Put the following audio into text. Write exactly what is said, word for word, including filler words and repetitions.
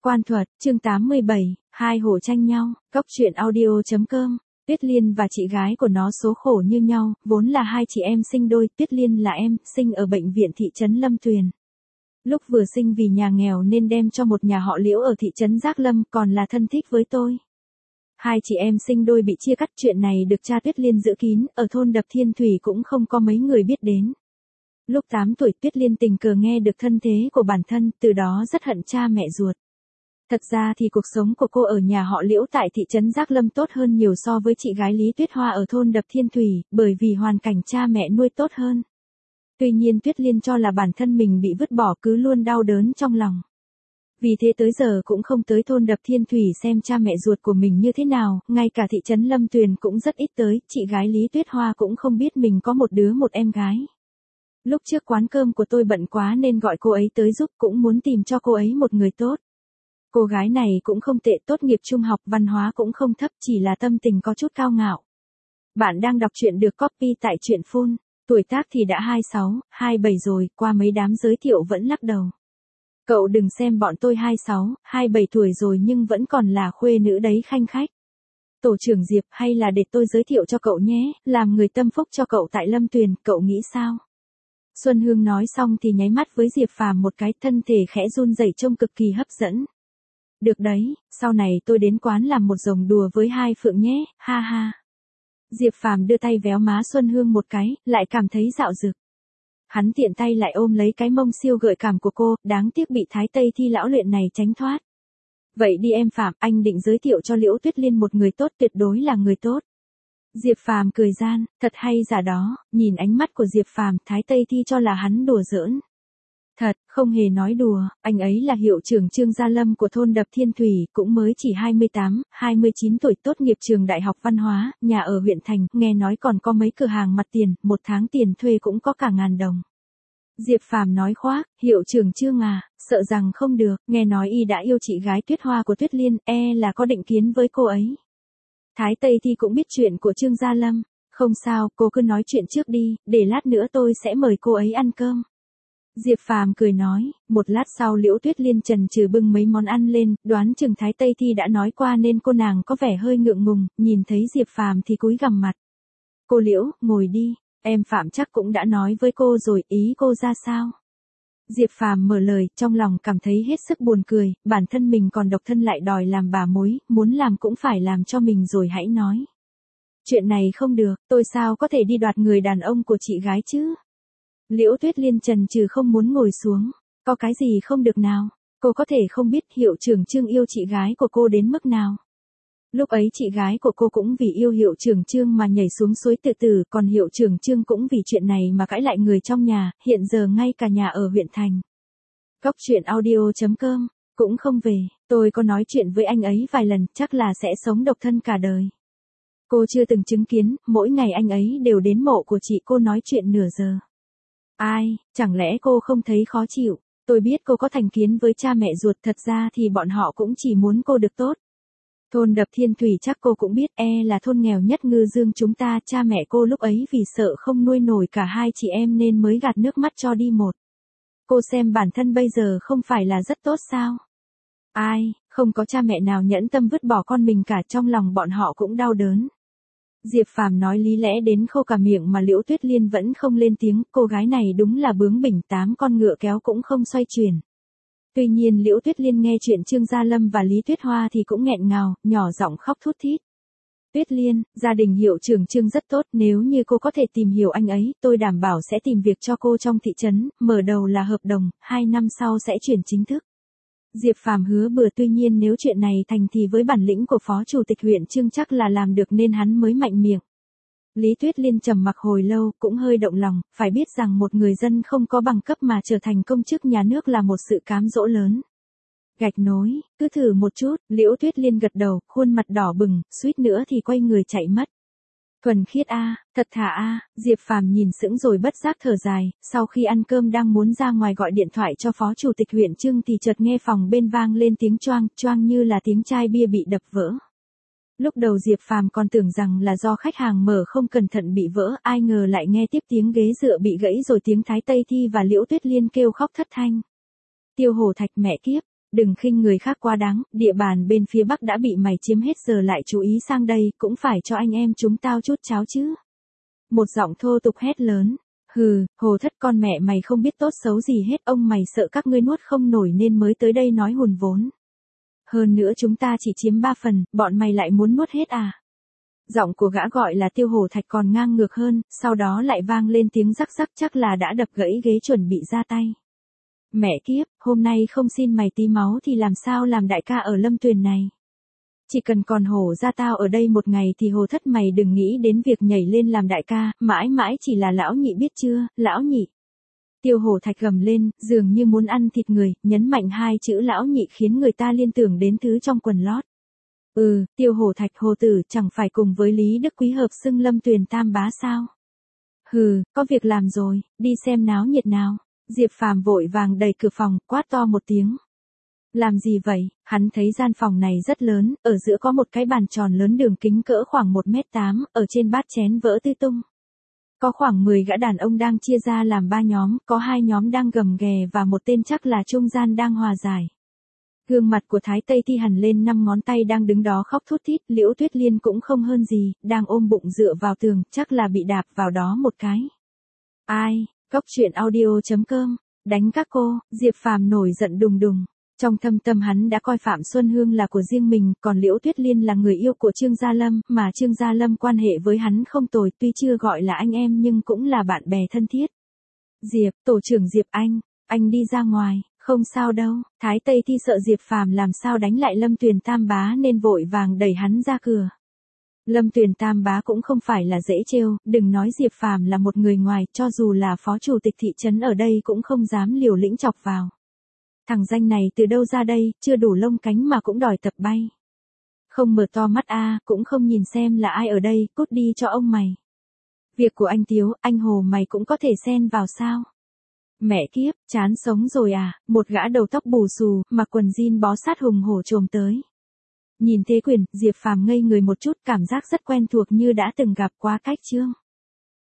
Quan thuật, chương tám mươi bảy, hai hổ tranh nhau, Cốc truyện audio chấm com. Tuyết Liên và chị gái của nó số khổ như nhau, vốn là hai chị em sinh đôi, Tuyết Liên là em, sinh ở bệnh viện thị trấn Lâm Tuyền. Lúc vừa sinh vì nhà nghèo nên đem cho một nhà họ Liễu ở thị trấn Giác Lâm, còn là thân thích với tôi. Hai chị em sinh đôi bị chia cắt, chuyện này được cha Tuyết Liên giữ kín, ở thôn Đập Thiên Thủy cũng không có mấy người biết đến. Lúc tám tuổi Tuyết Liên tình cờ nghe được thân thế của bản thân, từ đó rất hận cha mẹ ruột. Thật ra thì cuộc sống của cô ở nhà họ Liễu tại thị trấn Giác Lâm tốt hơn nhiều so với chị gái Lý Tuyết Hoa ở thôn Đập Thiên Thủy, bởi vì hoàn cảnh cha mẹ nuôi tốt hơn. Tuy nhiên Tuyết Liên cho là bản thân mình bị vứt bỏ, cứ luôn đau đớn trong lòng. Vì thế tới giờ cũng không tới thôn Đập Thiên Thủy xem cha mẹ ruột của mình như thế nào, ngay cả thị trấn Lâm Tuyền cũng rất ít tới, chị gái Lý Tuyết Hoa cũng không biết mình có một đứa một em gái. Lúc trước quán cơm của tôi bận quá nên gọi cô ấy tới giúp, cũng muốn tìm cho cô ấy một người tốt. Cô gái này cũng không tệ, tốt nghiệp trung học, văn hóa cũng không thấp, chỉ là tâm tình có chút cao ngạo. Bạn đang đọc truyện được copy tại truyện Phun, tuổi tác thì đã hai mươi sáu, hai mươi bảy rồi, qua mấy đám giới thiệu vẫn lắc đầu. Cậu đừng xem bọn tôi hai mươi sáu, hai mươi bảy tuổi rồi nhưng vẫn còn là khuê nữ đấy khanh khách. Tổ trưởng Diệp, hay là để tôi giới thiệu cho cậu nhé, làm người tâm phúc cho cậu tại Lâm Tuyền, cậu nghĩ sao? Xuân Hương nói xong thì nháy mắt với Diệp Phàm một cái, thân thể khẽ run rẩy trông cực kỳ hấp dẫn. Được đấy, sau này tôi đến quán làm một rồng đùa với hai phượng nhé, ha ha. Diệp Phàm đưa tay véo má Xuân Hương một cái, lại cảm thấy dạo dực. Hắn tiện tay lại ôm lấy cái mông siêu gợi cảm của cô, đáng tiếc bị Thái Tây Thi lão luyện này tránh thoát. Vậy đi em Phạm, anh định giới thiệu cho Liễu Tuyết Liên một người tốt, tuyệt đối là người tốt. Diệp Phàm cười gian, thật hay giả đó, nhìn ánh mắt của Diệp Phàm, Thái Tây Thi cho là hắn đùa giỡn. Thật, không hề nói đùa, anh ấy là hiệu trưởng Trương Gia Lâm của thôn Đập Thiên Thủy, cũng mới chỉ hai mươi tám, hai mươi chín tuổi, tốt nghiệp trường Đại học Văn hóa, nhà ở huyện thành, nghe nói còn có mấy cửa hàng mặt tiền, một tháng tiền thuê cũng có cả ngàn đồng. Diệp Phàm nói khoác, hiệu trưởng Trương à, sợ rằng không được, nghe nói y đã yêu chị gái Tuyết Hoa của Tuyết Liên, e là có định kiến với cô ấy. Thái Tây Thi cũng biết chuyện của Trương Gia Lâm, không sao, cô cứ nói chuyện trước đi, để lát nữa tôi sẽ mời cô ấy ăn cơm. Diệp Phàm cười nói, một lát sau Liễu Tuyết Liên chần chừ bưng mấy món ăn lên, đoán chừng Thái Tây Thi đã nói qua nên cô nàng có vẻ hơi ngượng ngùng, nhìn thấy Diệp Phàm thì cúi gằm mặt. Cô Liễu, ngồi đi, em Phạm chắc cũng đã nói với cô rồi, ý cô ra sao? Diệp Phàm mở lời, trong lòng cảm thấy hết sức buồn cười, bản thân mình còn độc thân lại đòi làm bà mối, muốn làm cũng phải làm cho mình rồi hãy nói. Chuyện này không được, tôi sao có thể đi đoạt người đàn ông của chị gái chứ? Liễu Tuyết Liên chần chừ không muốn ngồi xuống, có cái gì không được nào, cô có thể không biết hiệu trưởng Trương yêu chị gái của cô đến mức nào. Lúc ấy chị gái của cô cũng vì yêu hiệu trưởng Trương mà nhảy xuống suối tự tử, còn hiệu trưởng Trương cũng vì chuyện này mà cãi lại người trong nhà, hiện giờ ngay cả nhà ở huyện thành. Cốc truyện audio chấm com, cũng không về, tôi có nói chuyện với anh ấy vài lần, chắc là sẽ sống độc thân cả đời. Cô chưa từng chứng kiến, mỗi ngày anh ấy đều đến mộ của chị cô nói chuyện nửa giờ. Ai, chẳng lẽ cô không thấy khó chịu? Tôi biết cô có thành kiến với cha mẹ ruột, thật ra thì bọn họ cũng chỉ muốn cô được tốt. Thôn Đập Thiên Thủy chắc cô cũng biết, e là thôn nghèo nhất Ngư Dương chúng ta, cha mẹ cô lúc ấy vì sợ không nuôi nổi cả hai chị em nên mới gạt nước mắt cho đi một. Cô xem bản thân bây giờ không phải là rất tốt sao? Ai, không có cha mẹ nào nhẫn tâm vứt bỏ con mình cả, trong lòng bọn họ cũng đau đớn. Diệp Phàm nói lý lẽ đến khô cả miệng mà Liễu Tuyết Liên vẫn không lên tiếng, cô gái này đúng là bướng bỉnh, tám con ngựa kéo cũng không xoay chuyển. Tuy nhiên Liễu Tuyết Liên nghe chuyện Trương Gia Lâm và Lý Tuyết Hoa thì cũng nghẹn ngào, nhỏ giọng khóc thút thít. Tuyết Liên, gia đình hiệu trưởng Trương rất tốt, nếu như cô có thể tìm hiểu anh ấy, tôi đảm bảo sẽ tìm việc cho cô trong thị trấn, mở đầu là hợp đồng, hai năm sau sẽ chuyển chính thức. Diệp Phàm hứa bừa, tuy nhiên nếu chuyện này thành thì với bản lĩnh của phó chủ tịch huyện Trương chắc là làm được nên hắn mới mạnh miệng. Lý Tuyết Liên trầm mặc hồi lâu, cũng hơi động lòng, phải biết rằng một người dân không có bằng cấp mà trở thành công chức nhà nước là một sự cám dỗ lớn. Gạch nối, cứ thử một chút, Liễu Tuyết Liên gật đầu, khuôn mặt đỏ bừng, suýt nữa thì quay người chạy mất. Thuần khiết a, thật thà a, Diệp Phàm nhìn sững rồi bất giác thở dài, sau khi ăn cơm đang muốn ra ngoài gọi điện thoại cho phó chủ tịch huyện Trương thì chợt nghe phòng bên vang lên tiếng choang, choang như là tiếng chai bia bị đập vỡ. Lúc đầu Diệp Phàm còn tưởng rằng là do khách hàng mở không cẩn thận bị vỡ, ai ngờ lại nghe tiếp tiếng ghế dựa bị gãy rồi tiếng Thái Tây Thi và Liễu Tuyết Liên kêu khóc thất thanh. Tiêu Hổ Thạch, mẹ kiếp, Đừng khinh người khác quá đáng, địa bàn bên phía Bắc đã bị mày chiếm hết giờ lại chú ý sang đây, cũng phải cho anh em chúng tao chút cháo chứ. Một giọng thô tục hét lớn. Hừ, Hồ Thất con mẹ mày không biết tốt xấu gì hết, ông mày sợ các ngươi nuốt không nổi nên mới tới đây nói hùn vốn. Hơn nữa chúng ta chỉ chiếm ba phần, bọn mày lại muốn nuốt hết à? Giọng của gã gọi là Tiêu Hổ Thạch còn ngang ngược hơn, sau đó lại vang lên tiếng rắc rắc, chắc là đã đập gãy ghế chuẩn bị ra tay. Mẹ kiếp, hôm nay không xin mày tí máu thì làm sao làm đại ca ở Lâm Tuyền này. Chỉ cần còn hổ ra tao ở đây một ngày thì Hồ Thất mày đừng nghĩ đến việc nhảy lên làm đại ca, mãi mãi chỉ là lão nhị biết chưa, lão nhị. Tiêu Hổ Thạch gầm lên, dường như muốn ăn thịt người, nhấn mạnh hai chữ lão nhị khiến người ta liên tưởng đến thứ trong quần lót. Ừ, Tiêu Hổ Thạch hồ tử chẳng phải cùng với Lý Đức Quý hợp xưng Lâm Tuyền tam bá sao? Hừ, có việc làm rồi, đi xem náo nhiệt nào. Diệp Phàm vội vàng đẩy cửa phòng, quát to một tiếng. Làm gì vậy? Hắn thấy gian phòng này rất lớn, ở giữa có một cái bàn tròn lớn đường kính cỡ khoảng một mét tám, ở trên bát chén vỡ tứ tung. Có khoảng mười gã đàn ông đang chia ra làm ba nhóm, có hai nhóm đang gầm ghè và một tên chắc là trung gian đang hòa giải. Gương mặt của Thái Tây Thi hằn lên năm ngón tay đang đứng đó khóc thút thít, Liễu Tuyết Liên cũng không hơn gì, đang ôm bụng dựa vào tường, chắc là bị đạp vào đó một cái. Ai? Cốc truyện audio chấm com, đánh các cô, Diệp Phàm nổi giận đùng đùng. Trong thâm tâm hắn đã coi Phạm Xuân Hương là của riêng mình, còn Liễu Tuyết Liên là người yêu của Trương Gia Lâm, mà Trương Gia Lâm quan hệ với hắn không tồi, tuy chưa gọi là anh em nhưng cũng là bạn bè thân thiết. Diệp, tổ trưởng Diệp anh, anh đi ra ngoài, không sao đâu. Thái Tây Thi sợ Diệp Phàm làm sao đánh lại Lâm Tuyền tam bá nên vội vàng đẩy hắn ra cửa. Lâm Tuyền tam bá cũng không phải là dễ trêu, đừng nói Diệp Phàm là một người ngoài, cho dù là phó chủ tịch thị trấn ở đây cũng không dám liều lĩnh chọc vào. Thằng danh này từ đâu ra đây, chưa đủ lông cánh mà cũng đòi tập bay. Không mở to mắt a, à, cũng không nhìn xem là ai ở đây, cút đi cho ông mày. Việc của anh Tiếu, anh Hồ mày cũng có thể xen vào sao? Mẹ kiếp, chán sống rồi à, một gã đầu tóc bù xù, mặc quần jean bó sát hùng hổ trồm tới. Nhìn Thế Quyền, Diệp Phàm ngây người một chút, cảm giác rất quen thuộc như đã từng gặp qua cách chương.